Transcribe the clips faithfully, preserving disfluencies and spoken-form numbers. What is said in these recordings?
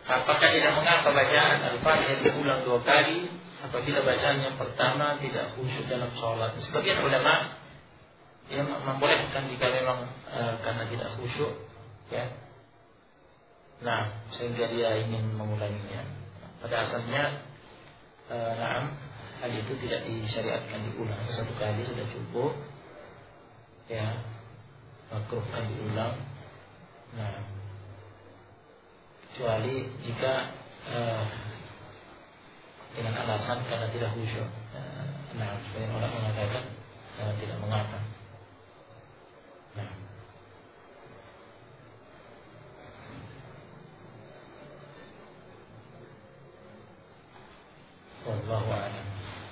apakah tidak mengapa bacaan Al-Fatihah diulang dua kali apabila bacaan yang pertama tidak khusyuk dalam sholat? Sebagian ulama yang membolehkan jika memang e, karena tidak khusyuk, ya. Nah, sehingga dia ingin mengulanginya. Pada asalnya, e, nah, hal itu tidak disyariatkan diulang, satu kali sudah cukup, ya. Makruhkan diulang. Nah, kecuali jika e, dengan alasan karena tidak khusyuk. E, nah, sebagian orang mengatakan e, tidak mengapa. Nah. Wallahu a'lam.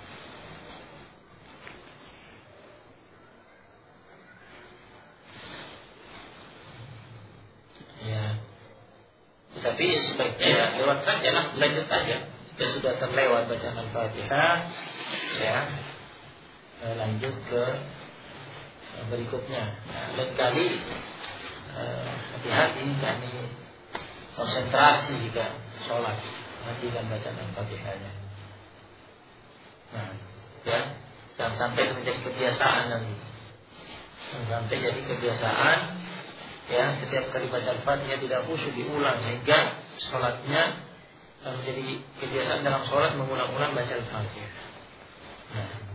Ya. Tapi sebaiknya lewat saja lah, lanjut aja. Jika sudah terlewat bacaan Al-Fatihah, ya, lanjut ke berikutnya. Nah, lain kali eh, hati-hati, kami konsentrasi jika sholat, matikan bacaan Al-Fatihahnya. Nah, ya, jangan sampai menjadi kebiasaan nanti. Jangan sampai jadi kebiasaan, ya, setiap kali baca Al-Fatihah tidak khusyuk diulang sehingga sholatnya menjadi kebiasaan dalam sholat mengulang-ulang baca Al-Fatihah. Nah.